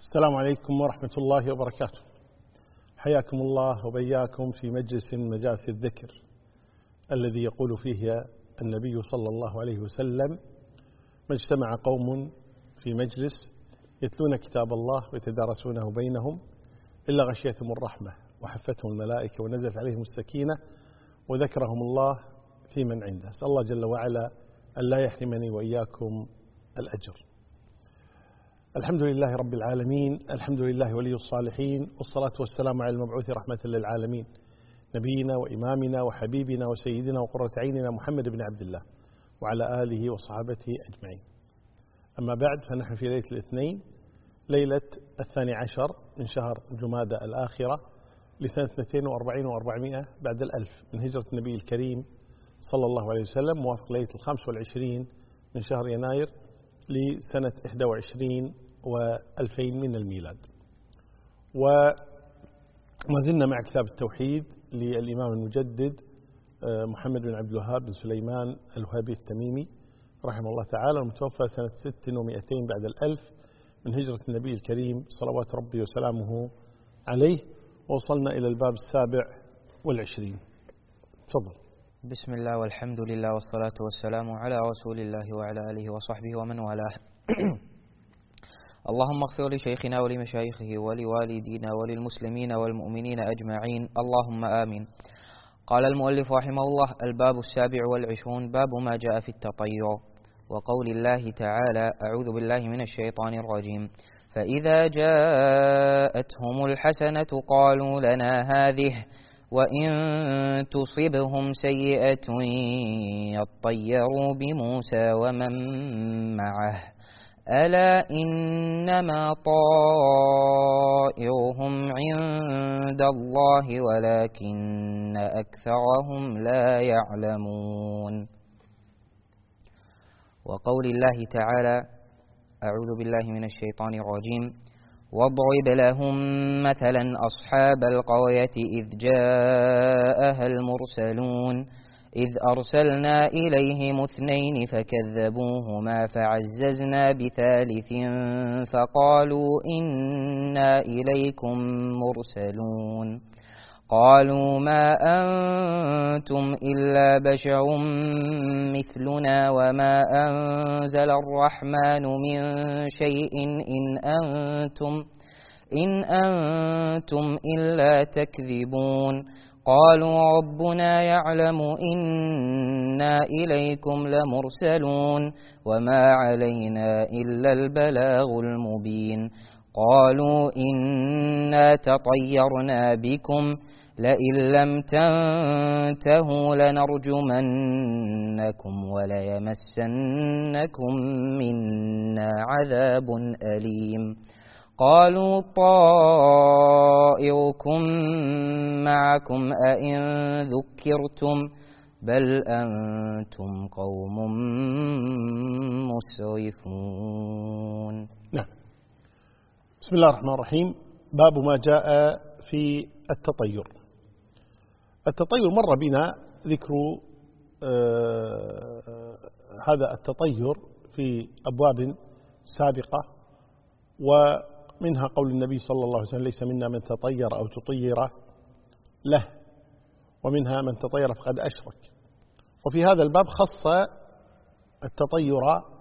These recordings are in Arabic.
السلام عليكم ورحمة الله وبركاته. حياكم الله وبياكم في مجلس من مجالس الذكر الذي يقول فيه النبي صلى الله عليه وسلم: ما اجتمع قوم في مجلس يتلون كتاب الله ويتدارسونه بينهم إلا غشيتهم الرحمة وحفتهم الملائكة ونزلت عليهم السكينة وذكرهم الله في من عنده. أسأل الله جل وعلا أن لا يحرمني وإياكم الأجر. الحمد لله رب العالمين، الحمد لله ولي الصالحين، والصلاة والسلام على المبعوث رحمة للعالمين نبينا وإمامنا وحبيبنا وسيدنا وقرة عيننا محمد بن عبد الله وعلى آله وصحابته أجمعين. أما بعد، فنحن في ليلة الاثنين، ليلة 12 من شهر جمادى الآخرة لسنة 42 و400 بعد الألف من هجرة النبي الكريم صلى الله عليه وسلم، موافق ليلة 25 من شهر يناير لسنة 21 و2000 من الميلاد. وما زلنا مع كتاب التوحيد للإمام المجدد محمد بن عبد الوهاب بن سليمان الوهابي التميمي رحمه الله تعالى، المتوفى سنة 600 بعد الألف من هجرة النبي الكريم صلوات ربي وسلامه عليه. ووصلنا إلى الباب 27. تفضل. بسم الله والحمد لله والصلاة والسلام على رسول الله وعلى آله وصحبه ومن والاه. اللهم اغفر لشيخنا ولمشايخه ولوالدينا وللمسلمين والمؤمنين أجمعين، اللهم آمين. قال المؤلف رحمه الله: الباب 27، باب ما جاء في التطير. وقول الله تعالى: أعوذ بالله من الشيطان الرجيم: فإذا جاءتهم الحسنة قالوا لنا هذه وإن تصبهم سيئة يطيروا بموسى ومن معه ألا إنما طائرهم عند الله ولكن أكثرهم لا يعلمون. وقول الله تعالى: أعوذ بالله من الشيطان الرجيم: واضرب لهم مثلا أصحاب القرية إذ جاءها المرسلون إذ أرسلنا إليهم 2 فكذبوهما فعززنا بثالث فقالوا إنا إليكم مرسلون قالوا ما أنتم إلا بشر مثلنا وما أنزل الرحمن من شيء إن أنتم إلا تكذبون قالوا ربنا يعلم إنا إليكم لمرسلون وما علينا إلا البلاغ المبين قالوا إنا تطيرنا بكم لئن لم تنتهوا لنرجمنكم وليمسنكم منا عذاب أليم قالوا طائركم معكم أئن ذكرتم بل أنتم قوم مسرفون. نعم. بسم الله الرحمن الرحيم. باب ما جاء في التطير. التطير مر بنا ذكر هذا التطير في أبواب سابقة، ومنها قول النبي صلى الله عليه وسلم: ليس منا من تطير أو تطير له، ومنها من تطير فقد أشرك. وفي هذا الباب خص التطير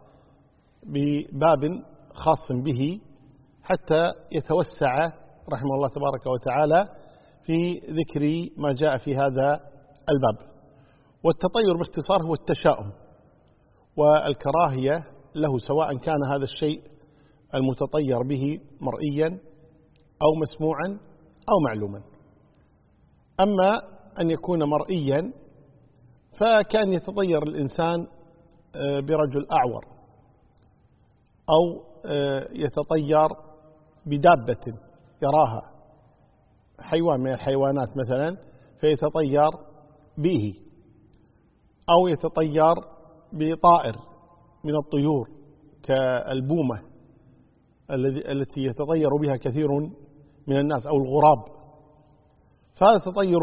بباب خاص به حتى يتوسع رحمه الله تبارك وتعالى في ذكر ما جاء في هذا الباب. والتطير باختصار هو التشاؤم والكراهية له، سواء كان هذا الشيء المتطير به مرئيا أو مسموعا أو معلوما. أما أن يكون مرئيا فكان يتطير الإنسان برجل أعور، أو يتطير بدابة يراها، حيوان من الحيوانات مثلا فيتطير به، أو يتطير بطائر من الطيور كالبومة التي يتطير بها كثير من الناس، أو الغراب. فهذا تطير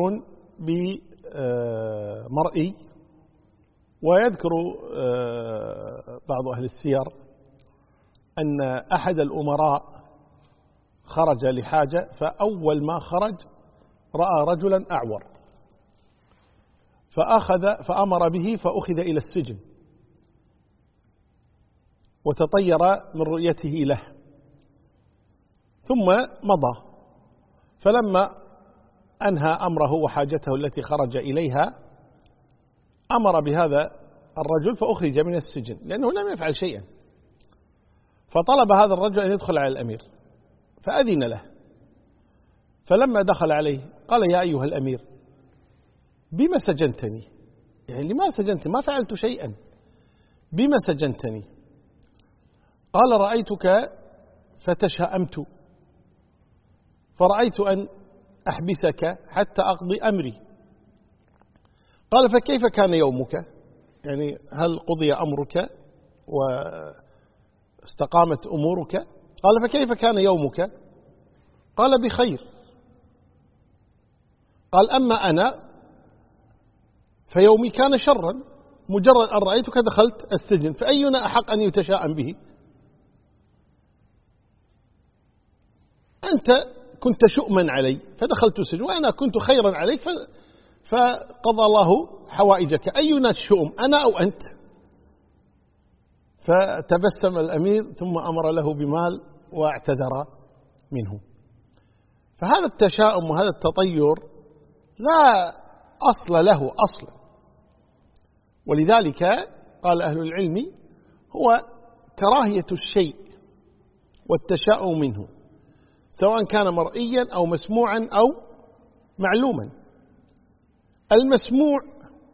بمرئي. ويذكر بعض أهل السير أن أحد الأمراء خرج لحاجة، فأول ما خرج رأى رجلا أعور فأمر به فأخذ إلى السجن وتطير من رؤيته له، ثم مضى. فلما أنهى أمره وحاجته التي خرج إليها أمر بهذا الرجل فأخرج من السجن لأنه لم يفعل شيئا، فطلب هذا الرجل أن يدخل على الأمير فأذن له. فلما دخل عليه قال: يا أيها الأمير، بما سجنتني؟ يعني لما سجنتني؟ ما فعلت شيئا، بما سجنتني؟ قال: رأيتك فتشاءمت فرأيت أن أحبسك حتى أقضي أمري. قال: فكيف كان يومك؟ يعني هل قضي أمرك واستقامت أمورك؟ قال: فكيف كان يومك؟ قال: بخير. قال: أما أنا فيومي كان شرا، مجرد أن رأيتك دخلت السجن، فأينا أحق أن يتشاءم به؟ أنت كنت شؤما علي فدخلت السجن، وأنا كنت خيرا عليك فقضى الله حوائجك، أينا الشؤم، أنا أو أنت؟ فتبسم الأمير ثم أمر له بمال واعتذر منه. فهذا التشاؤم وهذا التطير لا أصل له أصلا، ولذلك قال أهل العلم هو كراهية الشيء والتشاؤم منه، سواء كان مرئيا أو مسموعا أو معلوما. المسموع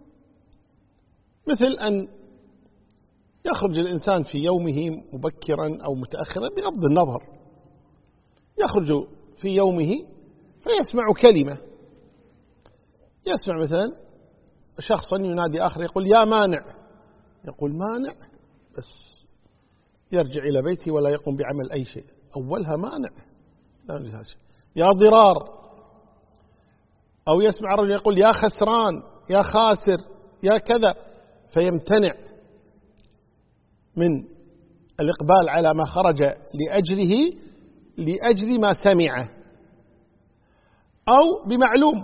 مثل أن يخرج الإنسان في يومه مبكرا أو متأخرا بغض النظر، يخرج في يومه فيسمع كلمة، يسمع مثلا شخصا ينادي آخر يقول: يا مانع، يقول: مانع، بس يرجع إلى بيته ولا يقوم بعمل أي شيء، أولها مانع، لا يا ضرار. أو يسمع الرجل يقول: يا خسران، يا خاسر، يا كذا، فيمتنع من الإقبال على ما خرج لأجله لأجل ما سمعه. أو بمعلوم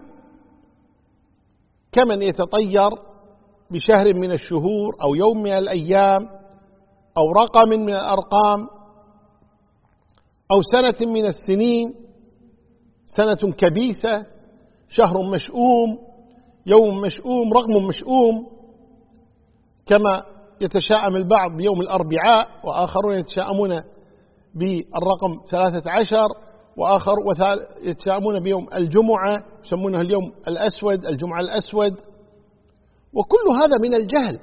كمن يتطير بشهر من الشهور أو يوم من الأيام أو رقم من الأرقام أو سنة من السنين، سنة كبيسة، شهر مشؤوم، يوم مشؤوم، رقم مشؤوم، كما يتشاءم البعض بيوم الأربعاء، وآخرون يتشاءمون بالرقم 13، وآخر يتشاءمون بيوم الجمعة يسمونه اليوم الأسود، الجمعة الأسود. وكل هذا من الجهل،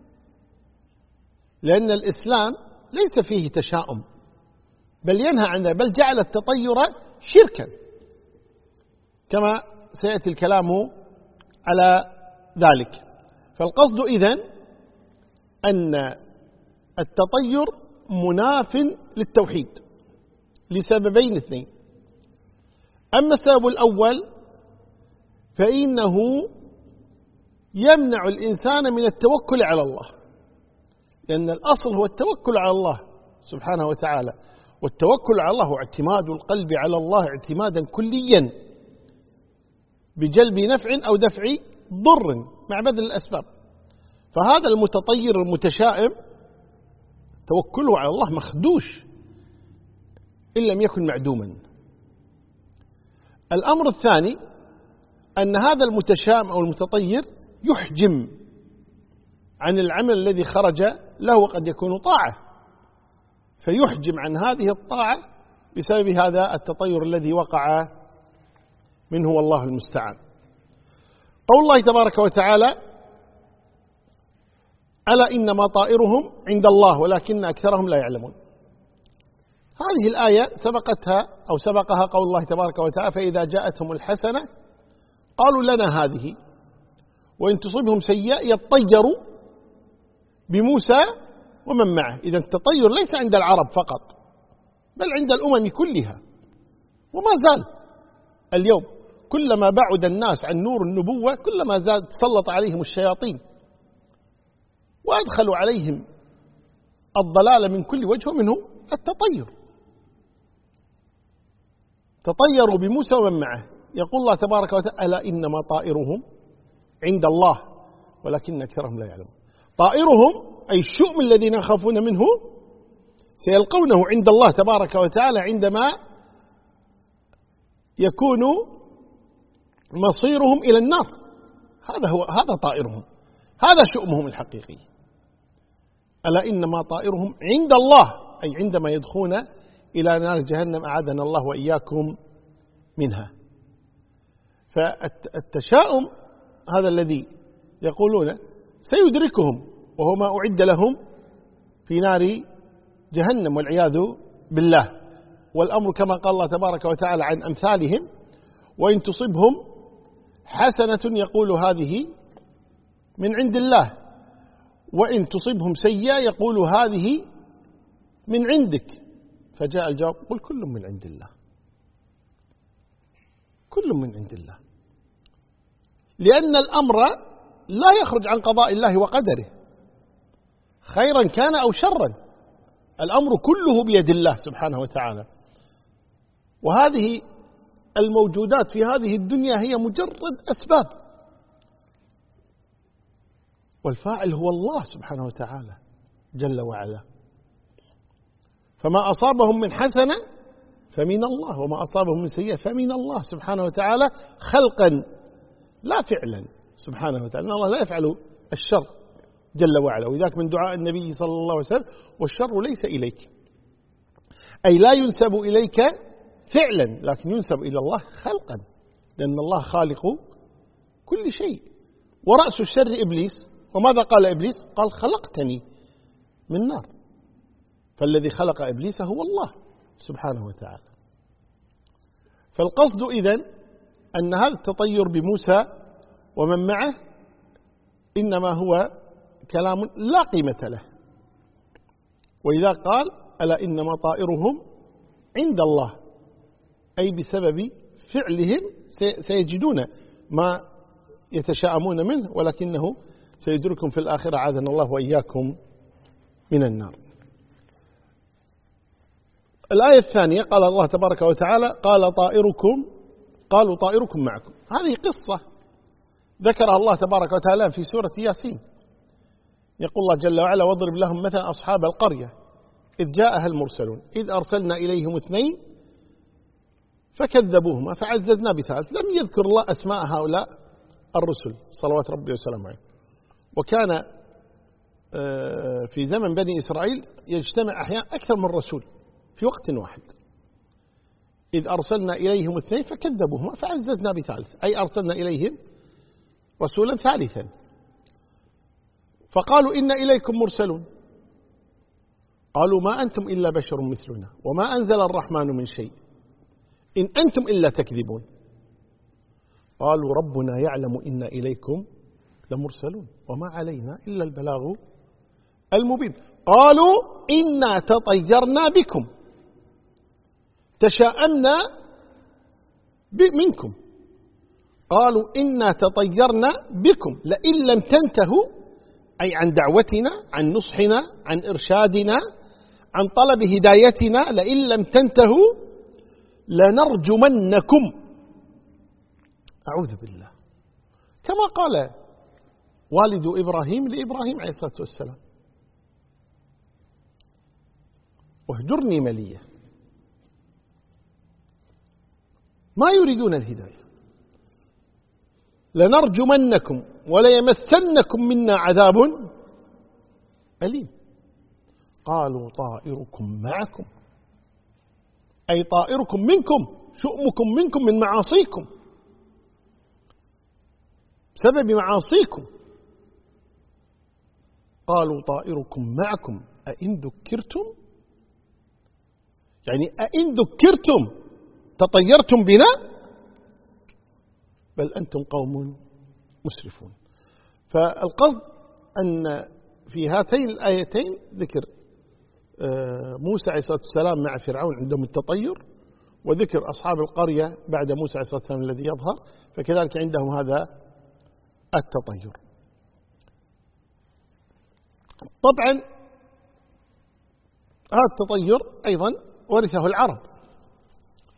لأن الإسلام ليس فيه تشاؤم، بل ينهى عن ذلك، بل جعل التطير شركا، كما سيأتي الكلام على ذلك. فالقصد إذن أن التطير مناف للتوحيد لسببين اثنين. أما السبب الأول فإنه يمنع الإنسان من التوكل على الله، لأن الأصل هو التوكل على الله سبحانه وتعالى، والتوكل على الله هو اعتماد القلب على الله اعتمادا كليا بجلب نفع أو دفع ضر مع بذل الأسباب. فهذا المتطير المتشائم توكله على الله مخدوش إن لم يكن معدوما. الأمر الثاني أن هذا المتشائم أو المتطير يحجم عن العمل الذي خرج له، وقد يكون طاعة، فيحجم عن هذه الطاعة بسبب هذا التطير الذي وقع منه، والله المستعان. قول الله تبارك وتعالى: ألا إنما طائرهم عند الله ولكن أكثرهم لا يعلمون. هذه الآية سبقها قول الله تبارك وتعالى: فإذا جاءتهم الحسنة قالوا لنا هذه وإن تصبهم سيئة يطيروا بموسى ومن معه. إذا التطير ليس عند العرب فقط، بل عند الأمم كلها، وما زال اليوم كلما بعد الناس عن نور النبوة كلما زاد تسلط عليهم الشياطين وأدخلوا عليهم الضلال من كل وجه، منه التطير. تطيروا بموسى ومن معه. يقول الله تبارك وتعالى: ألا إنما طائرهم عند الله ولكن أكثرهم لا يعلمون. طائرهم أي الشؤم الذين يخافون منه سيلقونه عند الله تبارك وتعالى عندما يكون مصيرهم إلى النار. هذا طائرهم، هذا شؤمهم الحقيقي. ألا إنما طائرهم عند الله أي عندما يدخون إلى نار جهنم، أعاذنا الله وإياكم منها. فالتشاؤم هذا الذي يقولون سيدركهم وهو ما أعد لهم في نار جهنم والعياذ بالله. والأمر كما قال الله تبارك وتعالى عن أمثالهم: وإن تصبهم حسنة يقول هذه من عند الله، وإن تصبهم سيئة يقول هذه من عندك. فجاء الجواب: قل كل من عند الله، كل من عند الله، لأن الأمر لا يخرج عن قضاء الله وقدره، خيرا كان أو شرا، الأمر كله بيد الله سبحانه وتعالى. وهذه الموجودات في هذه الدنيا هي مجرد أسباب، والفاعل هو الله سبحانه وتعالى جل وعلا. فما أصابهم من حسنة فمن الله، وما أصابهم من سيئة فمن الله سبحانه وتعالى، خلقا لا فعلا سبحانه وتعالى. الله لا يفعل الشر جل وعلا. وذاك من دعاء النبي صلى الله عليه وسلم: والشر ليس إليك، أي لا ينسب إليك فعلا، لكن ينسب إلى الله خلقا، لأن الله خالق كل شيء. ورأس الشر إبليس، وماذا قال إبليس؟ قال: خلقتني من نار. فالذي خلق إبليس هو الله سبحانه وتعالى. فالقصد إذن أن هذا التطير بموسى ومن معه إنما هو كلام لا قيمة له. وإذا قال: ألا إنما طائرهم عند الله، أي بسبب فعلهم سيجدون ما يتشاءمون منه، ولكنه سيدركهم في الآخرة، عاذنا الله وإياكم من النار. الآية الثانية قال الله تبارك وتعالى: قالوا طائركم معكم. هذه قصة ذكرها الله تبارك وتعالى في سورة ياسين. يقول الله جل وعلا: واضرب لهم مثلا أصحاب القرية إذ جاءها المرسلون إذ أرسلنا إليهم 2 فكذبوهما فعززنا بثالث. لم يذكر الله أسماء هؤلاء الرسل صلوات ربي وسلامه عليه. وكان في زمن بني إسرائيل يجتمع أحيانا أكثر من رسول في وقت واحد. إذ أرسلنا إليهم 2 فكذبوهما فعززنا بثالث، أي أرسلنا إليهم رسولا ثالثا. فقالوا: إنا إليكم مرسلون. قالوا: ما أنتم إلا بشر مثلنا وما أنزل الرحمن من شيء إن أنتم إلا تكذبون. قالوا: ربنا يعلم إنا إليكم لمرسلون وما علينا إلا البلاغ المبين. قالوا: إنا تطيرنا بكم، تشاءمنا منكم. قالوا: إنا تطيرنا بكم لئن لم تنتهوا، أي عن دعوتنا، عن نصحنا، عن إرشادنا، عن طلب هدايتنا، لئن لم تنتهوا لنرجمنكم. أعوذ بالله، كما قال والد إبراهيم لإبراهيم عليه الصلاة والسلام: واهجرني مليا. ما يريدون الهداية. لنرجمنكم وليمسنكم منا عذاب أليم. قالوا: طائركم معكم، أي طائركم منكم، شؤمكم منكم من معاصيكم، بسبب معاصيكم. قالوا: طائركم معكم أئن ذكرتم، يعني أئن ذكرتم تطيرتم بنا، بل أنتم قوم مسرفون. فالقصد أن في هاتين الآيتين ذكر موسى عليه الصلاة والسلام مع فرعون عندهم التطير، وذكر أصحاب القرية بعد موسى عليه الصلاة والسلام الذي يظهر، فكذلك عندهم هذا التطير. طبعا هذا التطير أيضا ورثه العرب،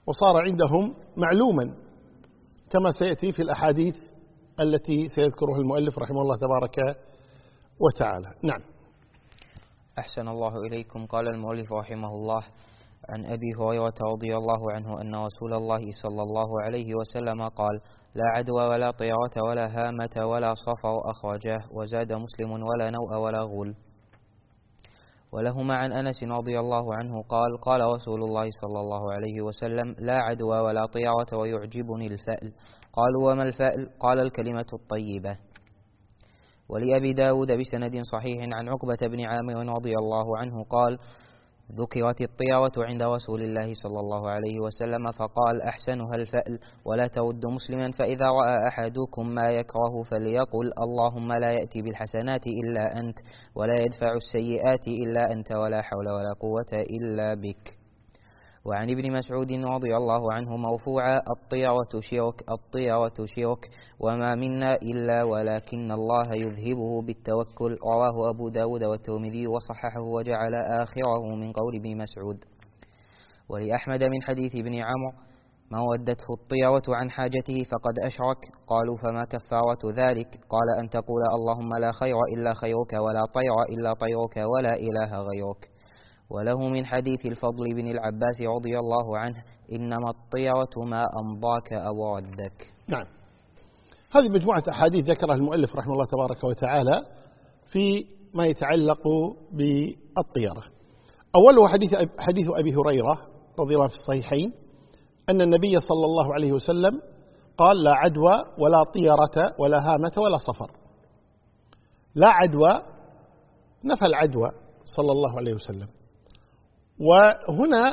وصار عندهم معلوما كما سيأتي في الأحاديث التي سيذكرها المؤلف رحمه الله تبارك وتعالى. نعم. أحسن الله إليكم. قال المؤلف رحمه الله: عن أبي هريرة رضي الله عنه أن رسول الله صلى الله عليه وسلم قال: لا عدوى ولا طيرة ولا هامة ولا صفر، أخرجاه. وزاد مسلم: ولا نوء ولا غول. ولهما عن أنس رضي الله عنه قال: قال رسول الله صلى الله عليه وسلم: لا عدوى ولا طيرة ويعجبني الفأل. قالوا: وما الفأل؟ قال: الكلمة الطيبة. ولأبي داود بسند صحيح عن عقبة بن عامر رضي الله عنه قال: ذكرت الطيرة عند رسول الله صلى الله عليه وسلم فقال: أحسنها الفأل، ولا ترد مسلما، فإذا رأى أحدكم ما يكره فليقل: اللهم لا يأتي بالحسنات إلا أنت، ولا يدفع السيئات إلا أنت، ولا حول ولا قوة إلا بك. وعن ابن مسعود رضي الله عنه مرفوعا: الطيرة شرك، الطيرة شرك، وما منا إلا ولكن الله يذهبه بالتوكل. رواه أبو داود والترمذي وصححه وجعل آخره من قول ابن مسعود. ولأحمد من حديث ابن عمرو: من ودته الطيرة عن حاجته فقد أشرك. قالوا: فما كفارة ذلك؟ قال: أن تقول: اللهم لا خير إلا خيرك، ولا طير إلا طيرك، ولا إله غيرك. وله من حديث الفضل بن العباس رضي الله عنه: إنما الطيرة ما أمضاك أو ردك. نعم. هذه مجموعة أحاديث ذكرها المؤلف رحمه الله تبارك وتعالى في ما يتعلق بالطيرة. أوله حديث أبي هريرة رضي الله في الصحيحين أن النبي صلى الله عليه وسلم قال: لا عدوى ولا طيرة ولا هامة ولا صفر. لا عدوى، نفى العدوى صلى الله عليه وسلم. وهنا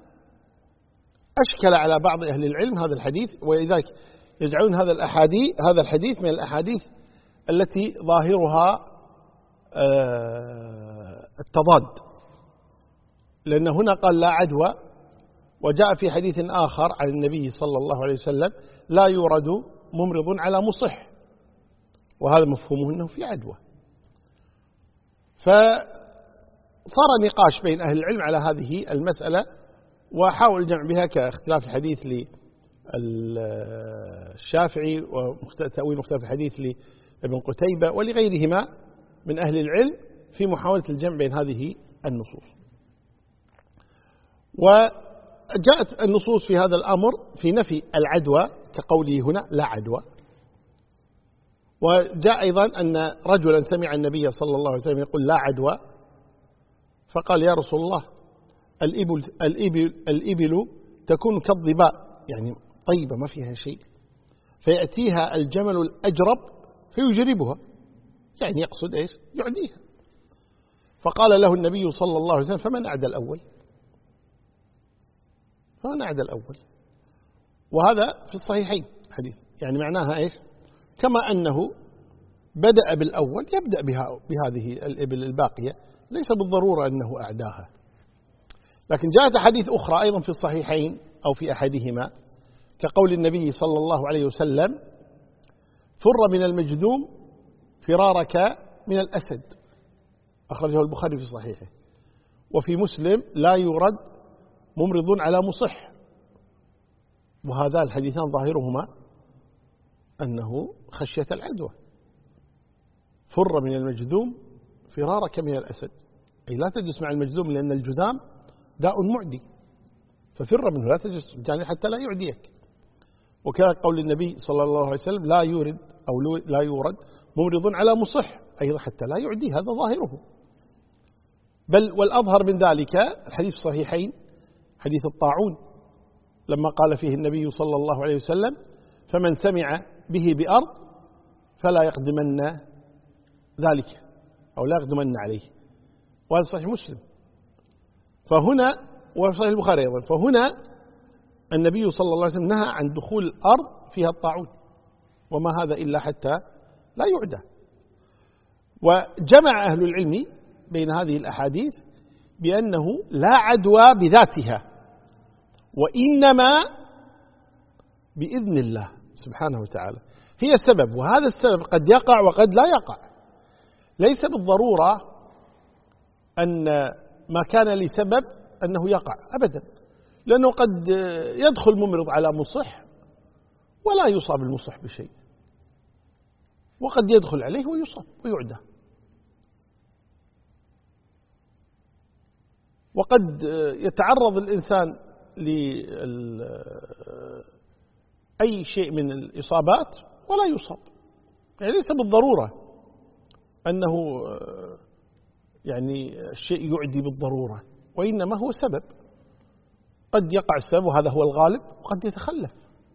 أشكل على بعض أهل العلم هذا الحديث، ولذلك يجعلون هذا الحديث من الأحاديث التي ظاهرها التضاد، لأن هنا قال لا عدوى، وجاء في حديث آخر عن النبي صلى الله عليه وسلم: لا يورد ممرض على مصح، وهذا مفهومه أنه في عدوى. صار نقاش بين أهل العلم على هذه المسألة، وحاول الجمع بها كاختلاف الحديث للشافعي وتأويل مختلف الحديث لابن قتيبة ولغيرهما من أهل العلم في محاولة الجمع بين هذه النصوص. وجاءت النصوص في هذا الأمر في نفي العدوى كقوله هنا لا عدوى. وجاء أيضا أن رجلا سمع النبي صلى الله عليه وسلم يقول لا عدوى، فقال: يا رسول الله، الإبل تكون كالظباء، يعني طيبة ما فيها شيء، فيأتيها الجمل الأجرب فيجربها، يعني يقصد إيش؟ يعديها. فقال له النبي صلى الله عليه وسلم: فمن أعدى الأول؟ فمن أعدى الأول؟ وهذا في الصحيحين حديث، يعني معناها إيش؟ كما أنه بدأ بالأول يبدأ بهذه الإبل الباقية، ليس بالضرورة أنه أعداها. لكن جاءت حديث أخرى أيضا في الصحيحين أو في أحدهما كقول النبي صلى الله عليه وسلم: فر من المجذوم فرارك من الأسد، أخرجه البخاري في صحيحه. وفي مسلم: لا يورد ممرض على مصح. وهذا الحديثان ظاهرهما أنه خشية العدوى. فر من المجذوم فرارك من الأسد، أي لا تجلس مع المجذوم، لأن الجذام داء معدي، ففر منه، لا تجلس يعني حتى لا يعديك. وكان قول النبي صلى الله عليه وسلم: لا يورد ممرض على مصح، أيضا حتى لا يعدي، هذا ظاهره. بل والأظهر من ذلك الحديث الصحيحين حديث الطاعون، لما قال فيه النبي صلى الله عليه وسلم: فمن سمع به بأرض فلا يقدمن ذلك، أو لا يقدمن عليه. وهذا صحيح مسلم. فهنا وصحيح البخاري أيضا، فهنا النبي صلى الله عليه وسلم نهى عن دخول الأرض فيها الطاعون، وما هذا إلا حتى لا يعدى. وجمع أهل العلم بين هذه الأحاديث بأنه لا عدوى بذاتها، وإنما بإذن الله سبحانه وتعالى هي السبب، وهذا السبب قد يقع وقد لا يقع. ليس بالضرورة أن ما كان لسبب أنه يقع أبدا، لأنه قد يدخل ممرض على مصح ولا يصاب المصح بشيء، وقد يدخل عليه ويصاب ويعدى. وقد يتعرض الإنسان لأي شيء من الإصابات ولا يصاب، يعني ليس بالضرورة أنه يعني الشيء يعدي بالضرورة، وإنما هو سبب، قد يقع السبب وهذا هو الغالب، وقد يتخلف.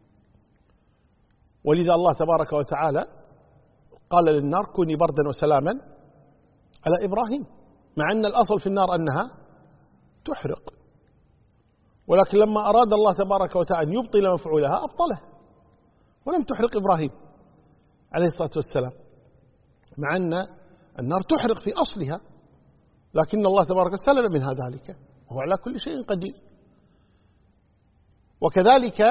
ولذا الله تبارك وتعالى قال للنار كوني بردا وسلاما على إبراهيم، مع أن الأصل في النار أنها تحرق، ولكن لما أراد الله تبارك وتعالى أن يبطل مفعولها أبطله، ولم تحرق إبراهيم عليه الصلاة والسلام، مع أن النار تحرق في أصلها، لكن الله تبارك سلم منها ذلك، وهو على كل شيء قدير. وكذلك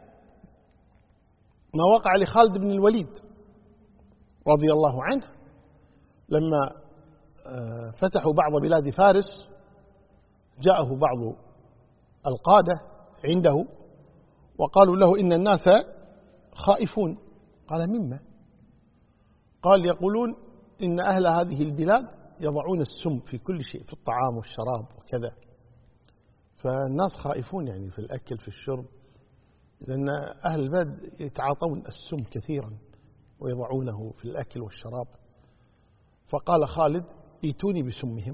ما وقع لخالد بن الوليد رضي الله عنه لما فتحوا بعض بلاد فارس، جاءه بعض القادة عنده وقالوا له إن الناس خائفون. قال مما؟ قال يقولون إن أهل هذه البلاد يضعون السم في كل شيء، في الطعام والشراب وكذا، فالناس خائفون يعني في الأكل في الشرب، لأن أهل البلد يتعاطون السم كثيرا ويضعونه في الأكل والشراب. فقال خالد ائتوني بسمهم،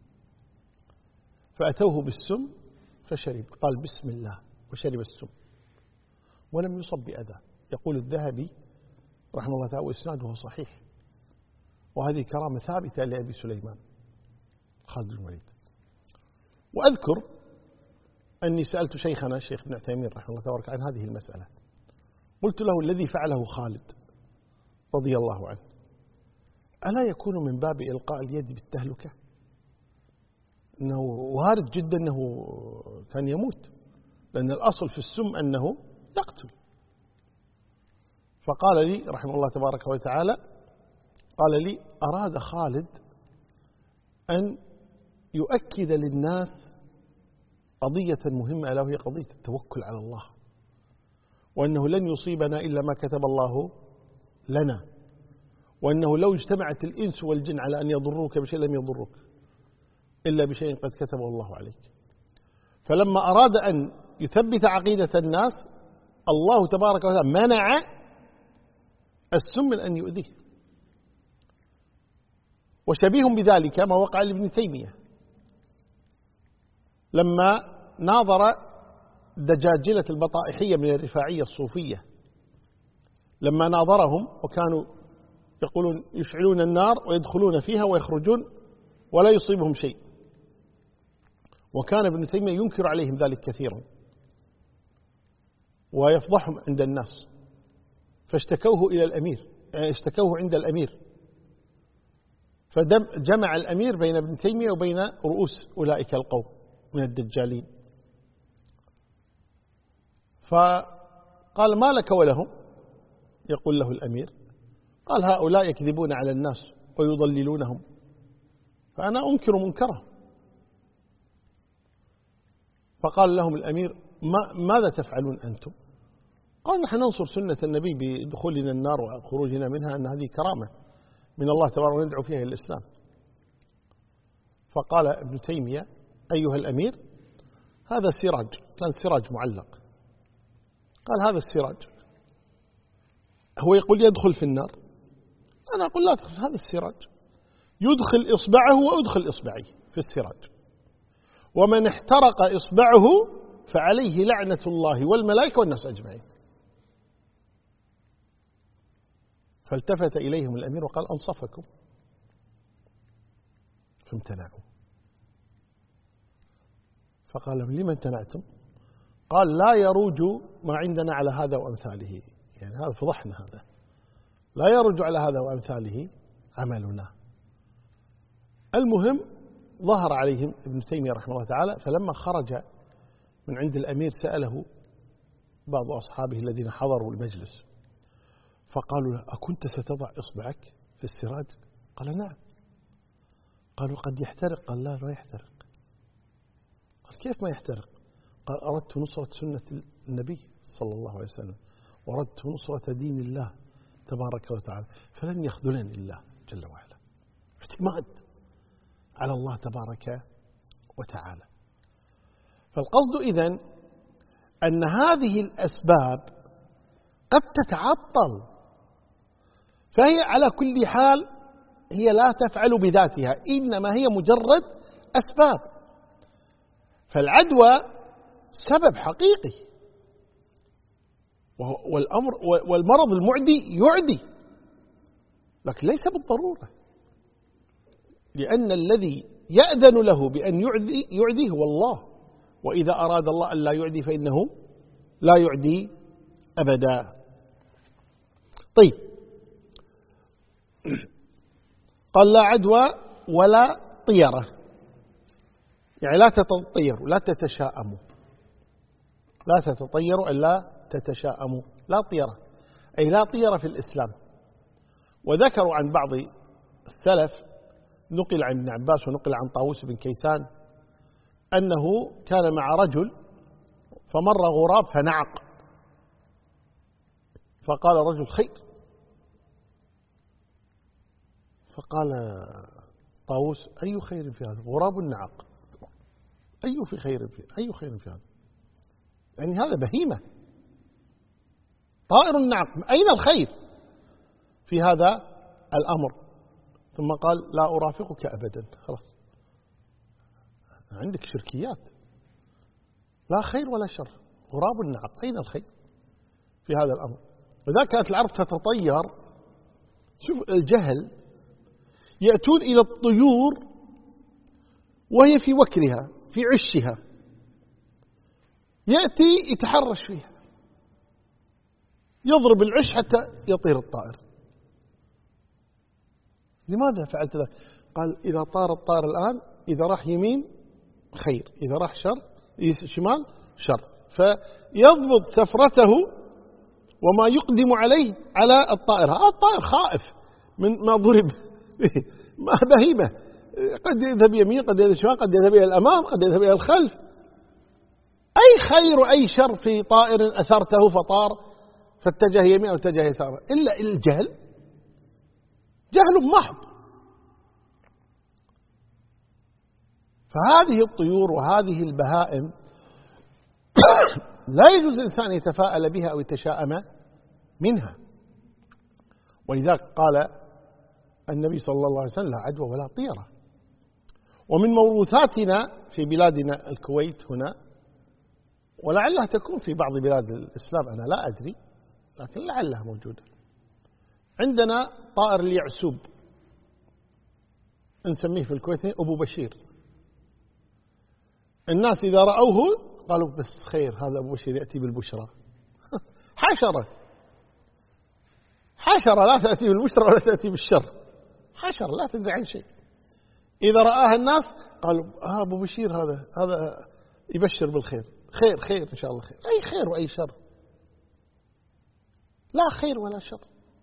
فأتوه بالسم فشرب، قال بسم الله وشرب السم ولم يصب بأذى. يقول الذهبي رحمه الله تعالى وإسناده صحيح، وهذه كرامة ثابتة لأبي سليمان خالد بن الوليد. وأذكر أني سألت شيخنا الشيخ ابن عثيمين رحمه الله تبارك عن هذه المسألة، قلت له الذي فعله خالد رضي الله عنه ألا يكون من باب إلقاء اليد بالتهلكة؟ أنه وارد جدا أنه كان يموت، لأن الأصل في السم أنه يقتل. فقال لي رحمه الله تبارك وتعالى، قال لي أراد خالد أن يؤكد للناس قضية مهمة ألا وهي قضية التوكل على الله، وأنه لن يصيبنا إلا ما كتب الله لنا، وأنه لو اجتمعت الإنس والجن على أن يضروك بشيء لم يضروك إلا بشيء قد كتبه الله عليك. فلما أراد أن يثبت عقيدة الناس، الله تبارك وتعالى منع السم من أن يؤذيه. وشبيه بذلك ما وقع لابن تيمية لما ناظر دجاجلة البطائحية من الرفاعية الصوفية، لما ناظرهم وكانوا يقولون يشعلون النار ويدخلون فيها ويخرجون ولا يصيبهم شيء، وكان ابن تيمية ينكر عليهم ذلك كثيرا ويفضحهم عند الناس، فاشتكوه إلى الأمير، اشتكوه عند الأمير، فجمع الأمير بين ابن تيمية وبين رؤوس أولئك القوم من الدجالين، فقال ما لك ولهم؟ يقول له الأمير، قال هؤلاء يكذبون على الناس ويضللونهم، فأنا أنكر منكره. فقال لهم الأمير ماذا تفعلون أنتم؟ قال نحن ننصر سنة النبي بدخولنا النار وخروجنا منها، أن هذه كرامة من الله تبارك وندعو فيها الإسلام. فقال ابن تيمية أيها الأمير هذا سراج، كان سراج معلق، قال هذا السراج هو يقول يدخل في النار، أنا أقول لا تدخل، هذا السراج يدخل إصبعه وأدخل إصبعي في السراج، ومن احترق إصبعه فعليه لعنة الله والملائكة والناس أجمعين. فالتفت إليهم الأمير وقال أنصفكم، فامتنعوا. فقال لهم لما امتنعتم؟ قال لا يروج ما عندنا على هذا وأمثاله، يعني هذا فضحنا، هذا لا يروج على هذا وأمثاله عملنا. المهم ظهر عليهم ابن تيمية رحمه الله تعالى، فلما خرج من عند الأمير سأله بعض أصحابه الذين حضروا المجلس، فقالوا له أكنت ستضع إصبعك في السراج؟ قال نعم. قالوا قد يحترق؟ قال لا يحترق. قال كيف ما يحترق؟ قال أردت نصرة سنة النبي صلى الله عليه وسلم، وأردت نصرة دين الله تبارك وتعالى، فلن يخذلني الله جل وعلا. اعتماد على الله تبارك وتعالى. فالقصد إذن أن هذه الأسباب قد تتعطل، فهي على كل حال هي لا تفعل بذاتها، إنما هي مجرد أسباب. فالعدوى سبب حقيقي، والمرض المعدي يعدي، لكن ليس بالضرورة، لأن الذي يأذن له بأن يعدي هو الله، وإذا أراد الله أن لا يعدي فإنه لا يعدي أبدا. طيب، قال لا عدوى ولا طيرة، يعني لا تتطيروا، لا تتشاءموا، لا تتطيروا إلا تتشاءموا، لا طيرة، أي لا طيرة في الإسلام. وذكروا عن بعض السلف، نقل عن ابن عباس ونقل عن طاووس بن كيسان أنه كان مع رجل فمر غراب فنعق، فقال الرجل خير، فقال طاووس أي خير في هذا؟ غراب نعق، أي خير في هذا؟ يعني هذا بهيمة، طائر النعق، أين الخير في هذا الأمر؟ ثم قال لا أرافقك أبدا، خلاص عندك شركيات، لا خير ولا شر، غراب النعق، أين الخير في هذا الأمر؟ وذا كانت العرب تتطير. شوف الجهل، يأتون إلى الطيور وهي في وكرها في عشها، يأتي يتحرش فيها، يضرب العش حتى يطير الطائر. لماذا فعلت ذلك؟ قال إذا طار الطائر الآن، إذا راح يمين خير، إذا راح شمال شر، فيضبط سفرته وما يقدم عليه على الطائر. هذا الطائر خائف من ما ضرب ما بهيمة، قد يذهب يمين، قد يذهب شمال، قد يذهب إلى الأمام، قد يذهب إلى الخلف. أي خير وأي شر في طائر أثرته فطار فاتجه يمين أو اتجه يسار، إلا الجهل، جهل محض. فهذه الطيور وهذه البهائم لا يجوز الإنسان يتفاءل بها أو يتشاءم منها. ولذلك قال النبي صلى الله عليه وسلم لا عدوى ولا طيرة. ومن موروثاتنا في بلادنا الكويت هنا، ولعلها تكون في بعض بلاد الإسلام، أنا لا أدري، لكن لعلها موجودة، عندنا طائر اليعسوب، نسميه في الكويت أبو بشير. الناس إذا رأوه قالوا بس خير، هذا أبو بشير يأتي بالبشرى. حشرة لا تأتي بالبشرى ولا تأتي بالشر، حشرة لا تدري عن شيء. إذا رآها الناس قالوا أبو بشير هذا يبشر بالخير، خير إن شاء الله خير. أي خير وأي شر؟ لا خير ولا شر،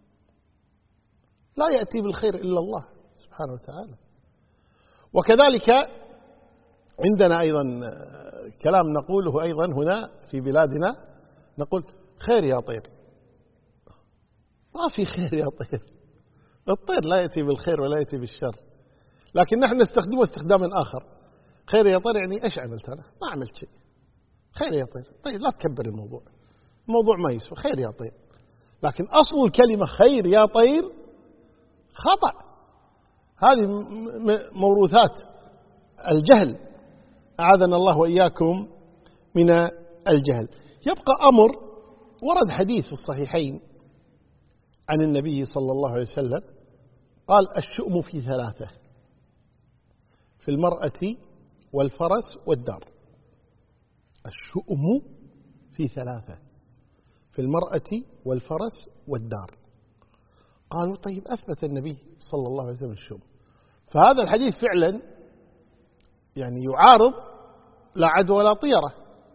لا يأتي بالخير إلا الله سبحانه وتعالى. وكذلك عندنا أيضا كلام نقوله أيضا هنا في بلادنا، نقول خير يا طير. ما في خير يا طير، الطير لا يأتي بالخير ولا يأتي بالشر، لكن نحن نستخدمه استخداما آخر. خير يا طير يعني إيش عملت أنا؟ ما عملت شيء. خير يا طير، طيب لا تكبر الموضوع ما يسوى، خير يا طير. لكن أصل الكلمة خير يا طير خطأ. هذه موروثات الجهل، أعاذنا الله وإياكم من الجهل. يبقى أمر، ورد حديث في الصحيحين عن النبي صلى الله عليه وسلم قال الشؤم في ثلاثة: في المرأة والفرس والدار. الشؤم في ثلاثة: في المرأة والفرس والدار. قالوا طيب أثبت النبي صلى الله عليه وسلم الشؤم، فهذا الحديث فعلا يعني يعارض لا عدوى ولا طيرة،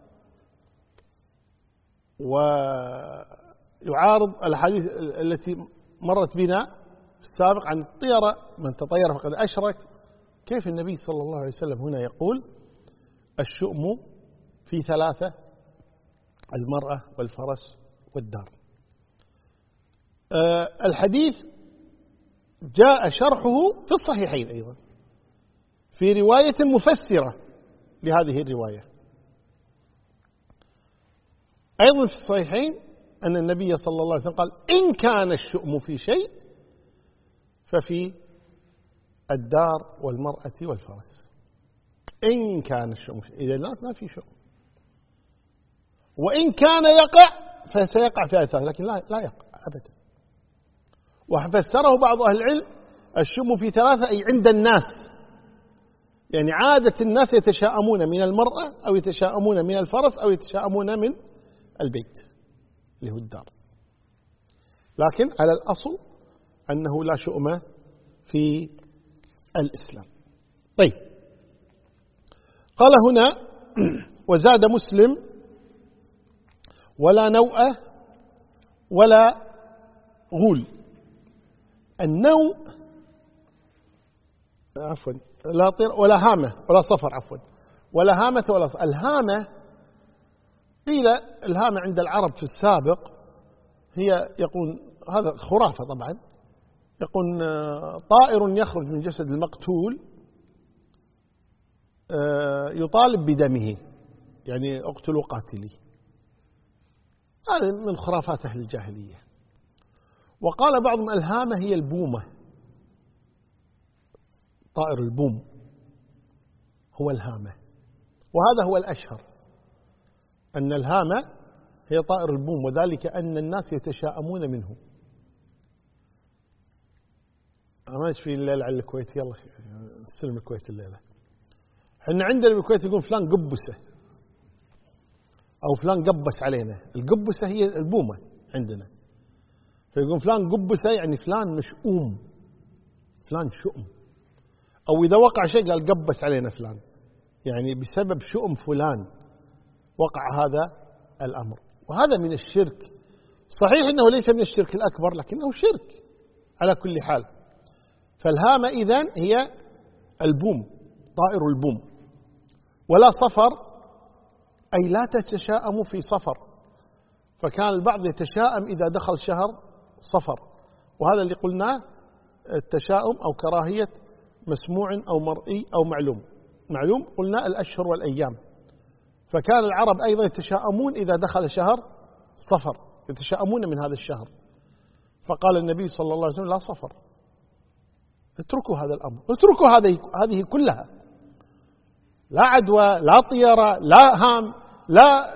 ويعارض الحديث التي مرت بنا في السابق عن الطيرة: من تطير فقد أشرك. كيف النبي صلى الله عليه وسلم هنا يقول الشؤم في ثلاثة: المرأة والفرس والدار. الحديث جاء شرحه في الصحيحين أيضا في رواية مفسرة لهذه الرواية. أيضا في الصحيحين أن النبي صلى الله عليه وسلم قال: إن كان الشؤم في شيء ففي الدار والمرأة والفرس. إن كان الشؤم في شيء، إذا ما في شؤم. وإن كان يقع فسيقع في أثاث، لكن لا يقع أبدا. وفسره بعض أهل العلم: الشؤم في ثلاثة، أي عند الناس، يعني عادة الناس يتشاءمون من المرأة أو يتشاءمون من الفرس أو يتشاءمون من البيت اللي هو الدار. لكن على الأصل أنه لا شؤم في الإسلام. طيب، قال هنا: وزاد مسلم: ولا نوء ولا غول. النوء عفوا لا طير ولا هامة ولا صفر، عفوا ولا هامة ولا صفر. الهامة قيل الهامة عند العرب في السابق هي، يقول هذا خرافة طبعا، يقول طائر يخرج من جسد المقتول يطالب بدمه، يعني اقتلوا قاتلي. هذا من خرافات أهل الجاهلية. وقال بعضهم الهامة هي البومة، طائر البوم هو الهامة، وهذا هو الأشهر، أن الهامة هي طائر البوم، وذلك أن الناس يتشاءمون منه. ما في الليلة على الكويت، يلا نستلم الكويت الليلة. احنا عندنا بالكويت يقول فلان قبسة أو فلان قبس علينا. القبسة هي البومة عندنا، فيقول فلان قبسة يعني فلان مشؤوم، فلان شؤم. أو إذا وقع شيء قال قبس علينا فلان، يعني بسبب شؤم فلان وقع هذا الأمر. وهذا من الشرك. صحيح أنه ليس من الشرك الأكبر، لكنه شرك على كل حال. فالهامة إذن هي البوم، طائر البوم. ولا صفر، أي لا تتشاءم في صفر، فكان البعض يتشاءم إذا دخل شهر صفر، وهذا اللي قلناه التشاؤم أو كراهية مسموع أو مرئي أو معلوم قلنا الأشهر والأيام. فكان العرب أيضا يتشاءمون إذا دخل شهر صفر، يتشاءمون من هذا الشهر. فقال النبي صلى الله عليه وسلم: لا صفر، اتركوا هذا الأمر، اتركوا هذه كلها، لا عدوى، لا طيرة، لا هام، لا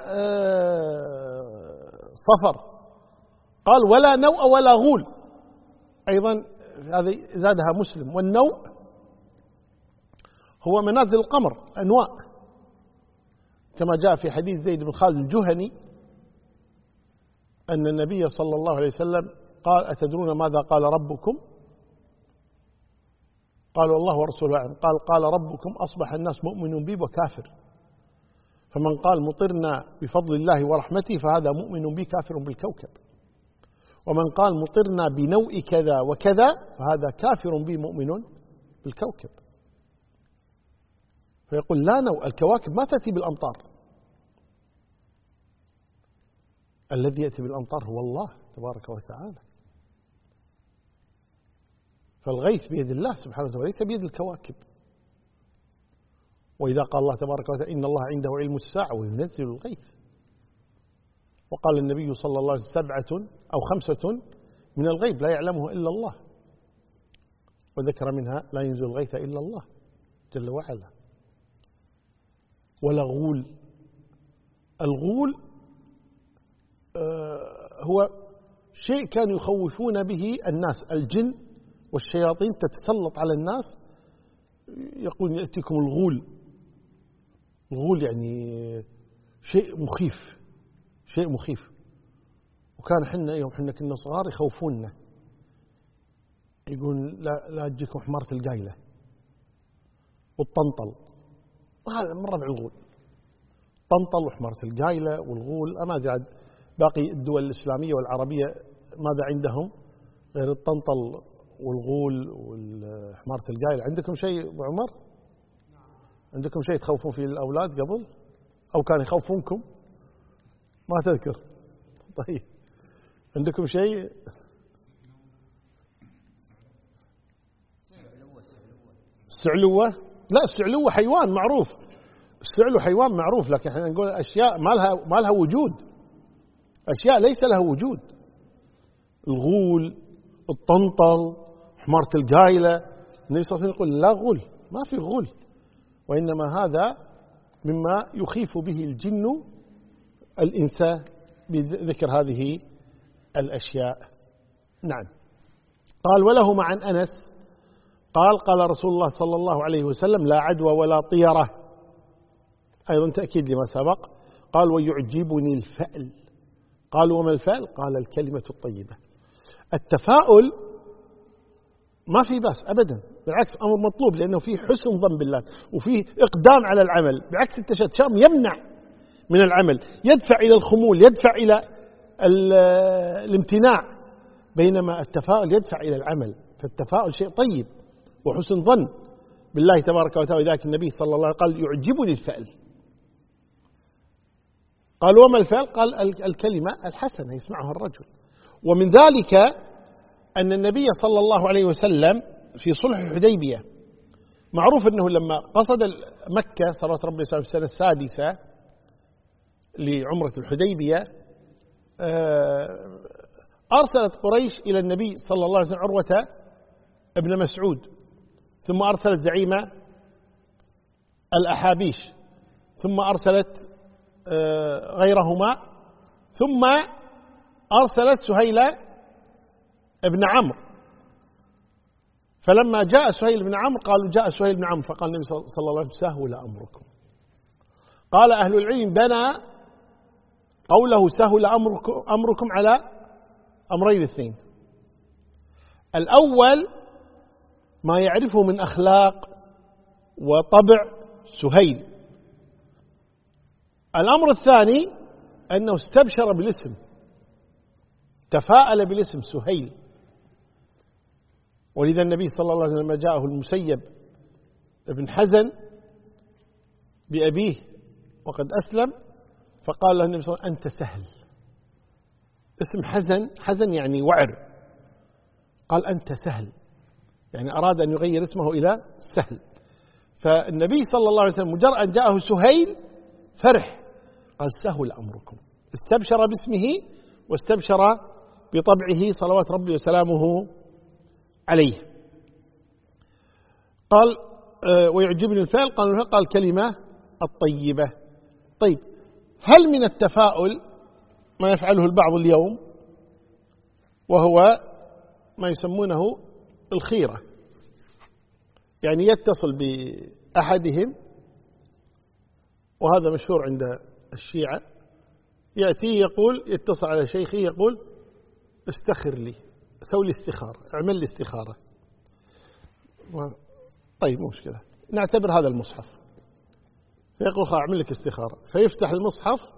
صفر. قال: ولا نوء ولا غول. أيضا هذه زادها مسلم. والنوء هو منازل القمر، أنواء، كما جاء في حديث زيد بن خالد الجهني أن النبي صلى الله عليه وسلم قال: أتدرون ماذا قال ربكم؟ قالوا: الله ورسوله أعلم. قال: ربكم أصبح الناس مؤمن بي وكافر، فمن قال مطرنا بفضل الله ورحمته فهذا مؤمن بي كافر بالكوكب، ومن قال مطرنا بنوء كذا وكذا فهذا كافر بي مؤمن بالكوكب. فيقول: لا نوء، الكواكب ما تأتي بالأمطار، الذي يأتي بالأمطار هو الله تبارك وتعالى. فالغيث بيد الله سبحانه وتعالى، ليس بيد الكواكب. وإذا قال الله تبارك وتعالى: إن الله عنده علم الساعة وينزل الغيث. وقال النبي صلى الله عليه وسلم: 7 أو 5 من الغيب لا يعلمه إلا الله، وذكر منها: لا ينزل الغيث إلا الله جل وعلا. ولا غول. الغول هو شيء كانوا يخوفون به الناس، الجن والشياطين تتسلط على الناس، يقول: يأتيكم الغول. الغول يعني شيء مخيف، شيء مخيف. وكان حنا يوم حنا كنا صغار يخوفوننا، يقول: لا تجيكم حمارة القايلة والطنطل. وهذا من ربع الغول، طنطل وحمارة القايلة والغول. أما أدري عاد باقي الدول الإسلامية والعربية ماذا عندهم غير الطنطل والغول وحمارة القايلة. عندكم شيء أبو عمر؟ عندكم شيء تخوفون فيه الأولاد قبل؟ أو كان يخوفونكم؟ ما تذكر. طيب عندكم شيء؟ السعلوة؟ لا، السعلوة حيوان معروف، السعلو حيوان معروف، لكن احنا نقول أشياء ما لها وجود، أشياء ليس لها وجود. الغول، الطنطل، حمارة القايلة، النبي صلى الله عليه وسلم يقول لا غول، ما في غول، وإنما هذا مما يخيف به الجن الإنس بذكر هذه الأشياء. نعم. قال ولهما عن أنس قال رسول الله صلى الله عليه وسلم لا عدوى ولا طيرة، أيضا تأكيد لما سبق. قال ويعجبني الفأل. قال وما الفأل؟ قال الكلمة الطيبة. التفاؤل ما في بأس أبدا، بالعكس أمر مطلوب، لأنه فيه حسن ظن بالله وفيه إقدام على العمل، بعكس التشاؤم يمنع من العمل، يدفع إلى الخمول، يدفع إلى الامتناع، بينما التفاؤل يدفع إلى العمل. فالتفاؤل شيء طيب وحسن ظن بالله تبارك وتعالى. ذاك النبي صلى الله عليه وسلم قال يعجبني الفأل. قال وما الفأل؟ قال الكلمة الحسنة يسمعها الرجل. ومن ذلك أن النبي صلى الله عليه وسلم في صلح الحديبية معروف أنه لما قصد مكة صلوات ربي وسلامه في السنة السادسة لعمرة الحديبية، أرسلت قريش إلى النبي صلى الله عليه وسلم عروة ابن مسعود، ثم أرسلت زعيم الأحابيش، ثم أرسلت غيرهما، ثم أرسلت سهيل ابن عمرو. فلما جاء سهيل بن عمرو قالوا جاء سهيل بن عمرو، فقال النبي صلى الله عليه وسلم سهل أمركم. قال أهل العلم بنى قوله سهل أمركم على أمرين اثنين. الأول ما يعرفه من أخلاق وطبع سهيل. الأمر الثاني أنه استبشر بالاسم، تفاءل بالاسم سهيل. ولذا النبي صلى الله عليه وسلم لما جاءه المسيب ابن حزن بأبيه وقد أسلم، فقال له النبي صلى الله عليه وسلم أنت سهل. اسم حزن يعني وعر، قال أنت سهل، يعني أراد أن يغير اسمه إلى سهل. فالنبي صلى الله عليه وسلم مجرد أن جاءه سهيل فرح، قال سهل أمركم، استبشر باسمه واستبشر بطبعه صلوات ربي وسلامه عليه. قال ويعجبني الفعل، قال كلمة الطيبة. طيب هل من التفاؤل ما يفعله البعض اليوم، وهو ما يسمونه الخيرة، يعني يتصل بأحدهم، وهذا مشهور عند الشيعة، يأتي يقول يتصل على شيخي يقول استخر لي، سوي لي استخارة، اعمل لي استخارة. طيب مو مشكلة، نعتبر هذا المصحف، فيقول أعمل لك استخارة، فيفتح المصحف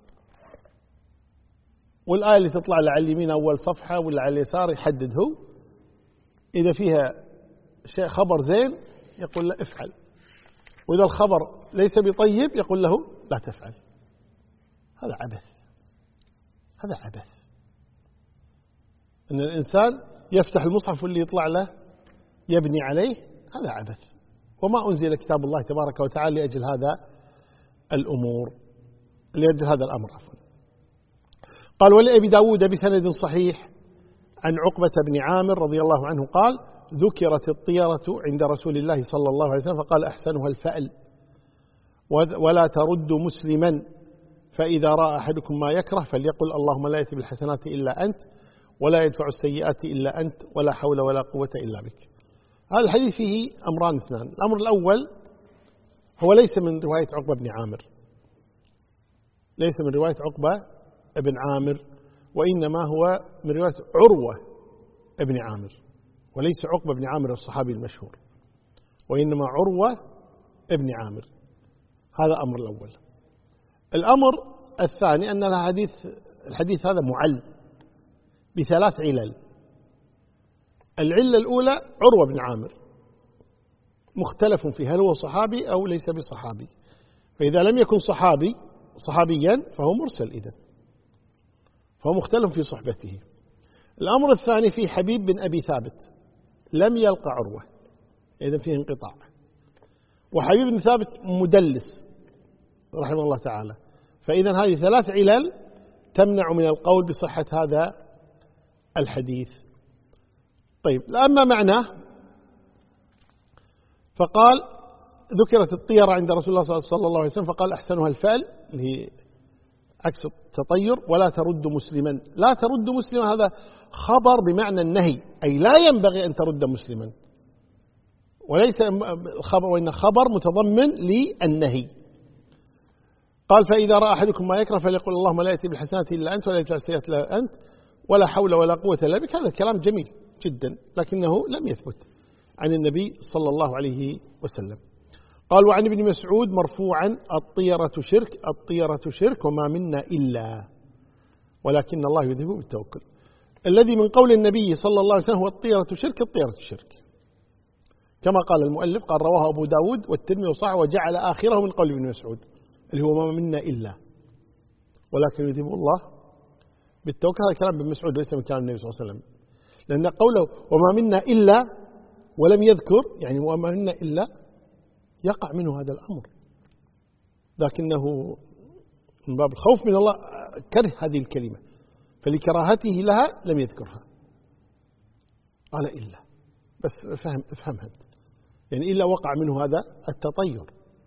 والآية اللي تطلع له على اليمين أول صفحة ولا على اليسار يحدد هو، إذا فيها شيء خبر زين يقول له افعل، وإذا الخبر ليس بطيب يقول له لا تفعل. هذا عبث، هذا عبث. أن الإنسان يفتح المصحف واللي يطلع له يبني عليه، هذا عبث. وما أنزل كتاب الله تبارك وتعالى لأجل هذا الأمور، لأجل هذا الأمر عفوا. قال ولأبي داود بسند صحيح عن عقبة بن عامر رضي الله عنه قال ذكرت الطيرة عند رسول الله صلى الله عليه وسلم فقال أحسنها الفأل، ولا ترد مسلما، فإذا رأى أحدكم ما يكره فليقل اللهم لا يأتي بالحسنات إلا أنت ولا يدفع السيئات إلا أنت ولا حول ولا قوة إلا بك. هذا الحديث فيه أمران اثنان. الأمر الأول هو ليس من رواية عقبة بن عامر، ليس من رواية عقبة بن عامر، وإنما هو من رواية عروة بن عامر، وليس عقبة بن عامر الصحابي المشهور، وإنما عروة بن عامر. هذا أمر الأول. الأمر الثاني أن الحديث هذا معل بثلاث علل. العلة الأولى عروة بن عامر مختلف في هل هو صحابي أو ليس بصحابي، فإذا لم يكن صحابيا فهو مرسل إذن، فهو مختلف في صحبته. الأمر الثاني في حبيب بن أبي ثابت لم يلقى عروة، إذن فيه انقطاع. وحبيب بن ثابت مدلس رحمه الله تعالى، فإذن هذه 3 علل تمنع من القول بصحة هذا الحديث. طيب، أما معناه فقال ذكرت الطيرة عند رسول الله صلى الله عليه وسلم فقال أحسنها الفعل، اللي هي عكس التطير، ولا ترد مسلما. لا ترد مسلما هذا خبر بمعنى النهي، أي لا ينبغي أن ترد مسلما، وليس الخبر وإن خبر متضمن للنهي. قال فإذا رأى أحدكم ما يكره فليقول اللهم لا يأتي بالحسنات إلا أنت ولا يأتي بالسيئات إلا أنت ولا حول ولا قوة إلا بك. هذا كلام جميل جدا، لكنه لم يثبت عن النبي صلى الله عليه وسلم. قال وعن ابن مسعود مرفوعا الطيرة شرك، الطيرة شرك وما منا إلا ولكن الله يذهب بالتوكل. الذي من قول النبي صلى الله عليه وسلم هو الطيرة شرك، الطيرة شرك كما قال المؤلف، قال رواه أبو داود والترمذي وصححه وجعل آخره من قول ابن مسعود اللي هو ما منا إلا ولكن يذهب الله بالتوكل. هذا كلام ابن مسعود ليس من كلام النبي صلى الله عليه وسلم، لأن قوله وما منا إلا ولم يذكر يعني وما منا إلا يقع منه هذا الأمر، لكنه من باب الخوف من الله كره هذه الكلمة، فلكراهته لها لم يذكرها، قال إلا. بس افهمها أنت، يعني إلا وقع منه هذا التطير،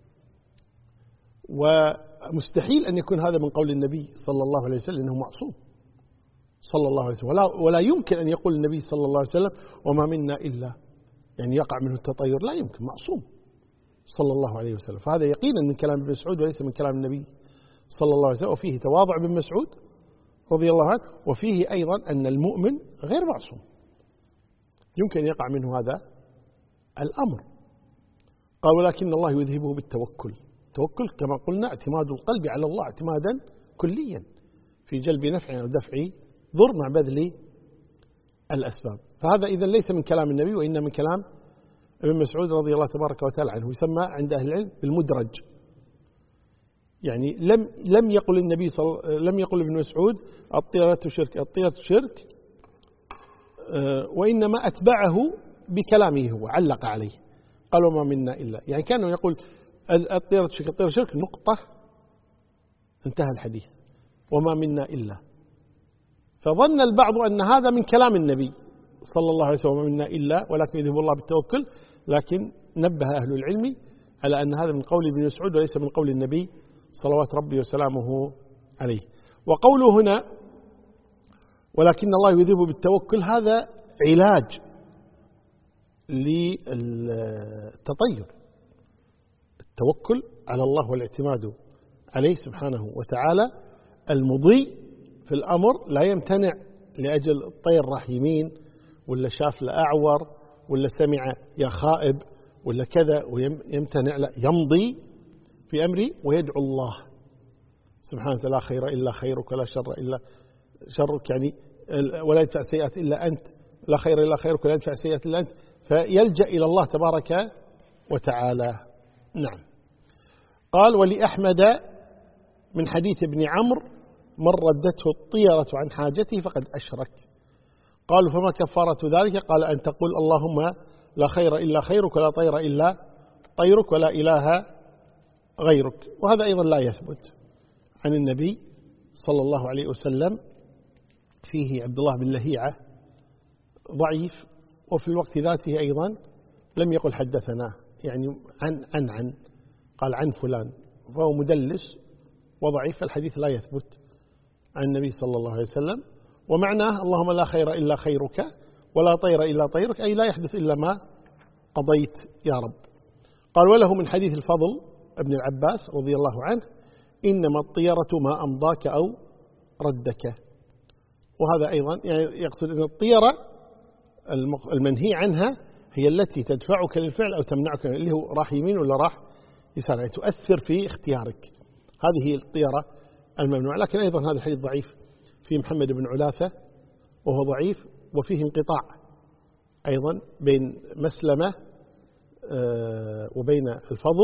ومستحيل أن يكون هذا من قول النبي صلى الله عليه وسلم، إنه معصوم صلى الله عليه وسلم، ولا يمكن أن يقول النبي صلى الله عليه وسلم وما منا إلا يعني يقع منه التطير، لا يمكن، معصوم صلى الله عليه وسلم. فهذا يقينا من كلام ابن مسعود وليس من كلام النبي صلى الله عليه وسلم. وفيه تواضع ابن مسعود رضي الله عنه، وفيه أيضا أن المؤمن غير معصوم، يمكن أن يقع منه هذا الأمر. قال ولكن الله يذهبه بالتوكل. التوكل كما قلنا اعتماد القلب على الله اعتمادا كليا في جلب نفع أو دفع ضر مع بذل الأسباب. فهذا إذن ليس من كلام النبي وإنما من كلام ابن مسعود رضي الله تبارك وتعالى عنه، يسمى عند أهل العلم بالمدرج. يعني لم يقل النبي لم يقل ابن مسعود الطيرة شرك، الطيرة شرك، وإنما أتبعه بكلامه هو، علق عليه قال وما منا إلا، يعني كانه يقول الطيرة شرك، الطيرة شرك نقطة انتهى الحديث، وما منا إلا. فظن البعض أن هذا من كلام النبي صلى الله عليه وسلم وما منا إلا ولكن يذهب الله بالتوكل، لكن نبه أهل العلم على أن هذا من قول ابن مسعود وليس من قول النبي صلوات ربي وسلامه عليه. وقوله هنا ولكن الله يذهب بالتوكل هذا علاج للتطير، التوكل على الله والاعتماد عليه سبحانه وتعالى. المضي في الأمر لا يمتنع لأجل الطير راح يمين ولا شاف لأعور ولا سمع يا خائب ولا كذا ويمتنع، لا، يمضي في أمري ويدعو الله سبحانه وتعالى لا خير إلا خيرك ولا شر إلا شرك، يعني ولا يدفع سيئات إلا أنت، لا خير إلا خيرك ولا يدفع سيئات إلا أنت، فيلجأ إلى الله تبارك وتعالى. نعم. قال ولأحمد من حديث ابن عمرو من ردته الطيرة عن حاجته فقد أشرك. قالوا فما كفارة ذلك؟ قال أن تقول اللهم لا خير إلا خيرك ولا طير إلا طيرك ولا إله غيرك. وهذا أيضا لا يثبت عن النبي صلى الله عليه وسلم. فيه عبد الله بن لهيعة ضعيف، وفي الوقت ذاته أيضا لم يقل حدثنا، يعني عن قال عن فلان، فهو مدلس وضعيف، الحديث لا يثبت عن النبي صلى الله عليه وسلم. ومعناه اللهم لا خير إلا خيرك ولا طير إلا طيرك، أي لا يحدث إلا ما قضيت يا رب. قال وله من حديث الفضل ابن العباس رضي الله عنه إنما الطيرة ما أمضاك أو ردك. وهذا أيضا يعني يقصد أن الطيرة المنهي عنها هي التي تدفعك للفعل أو تمنعك، اللي هو راح يمين ولا راح يسار، يعني تؤثر في اختيارك، هذه هي الطيرة الممنوع. لكن أيضا هذا الحديث ضعيف، في محمد بن علاثة وهو ضعيف، وفيه انقطاع أيضا بين مسلمة وبين الفضل،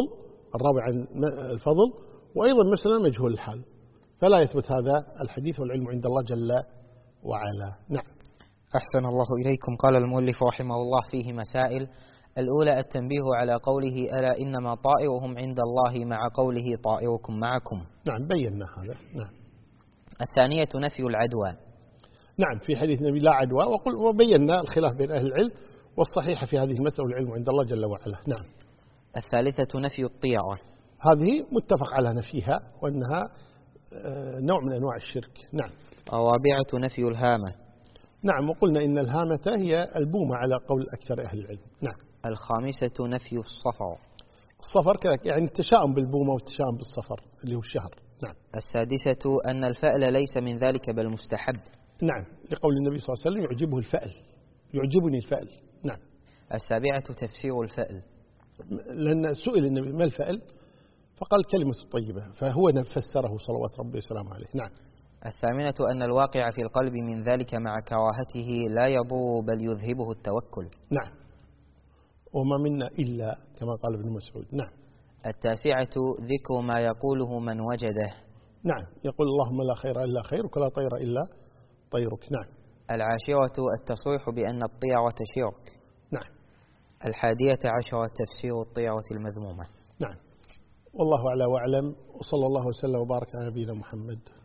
الراوي عن الفضل، وأيضا مثلا مجهول الحال، فلا يثبت هذا الحديث، والعلم عند الله جل وعلا. نعم. أحسن الله إليكم. قال المؤلف رحمه الله فيه مسائل. الأولى التنبيه على قوله ألا إنما طائرهم عند الله مع قوله طائركم معكم. نعم بينا هذا. نعم. الثانية نفي العدوى. نعم في حديث النبي لا عدوى، وبينا الخلاف بين أهل العلم، والصحيح في هذه المسألة العلم عند الله جل وعلا. نعم. الثالثة نفي الطيرة. هذه متفق على نفيها، وأنها نوع من أنواع الشرك. نعم. الرابعة نفي الهامة. نعم، وقلنا إن الهامة هي البومة على قول أكثر أهل العلم. نعم. الخامسة نفي الصفر. الصفر كذلك، يعني التشاؤم بالبومة والتشاؤم بالصفر اللي هو الشهر. نعم. السادسة أن الفأل ليس من ذلك بل مستحب. نعم، لقول النبي صلى الله عليه وسلم يعجبه الفأل، يعجبني الفأل. نعم. السابعة تفسير الفأل، لأن سئل النبي ما الفأل فقال كلمة طيبة، فهو فسره صلوات ربي وسلامه عليه. نعم. الثامنة أن الواقع في القلب من ذلك مع كراهته لا يضر بل يذهبه التوكل. نعم. وما منا إلا كما قال ابن مسعود. نعم. التاسعة ذكر ما يقوله من وجده. نعم، يقول اللهم لا خير إلا خيرك ولا طير إلا طيرك. نعم. العاشرة التصريح بأن الطيرة شرك. نعم. 11 تفسير الطيرة المذمومة. نعم. والله أعلى وأعلم، وصلى الله وسلم وبارك على نبينا محمد.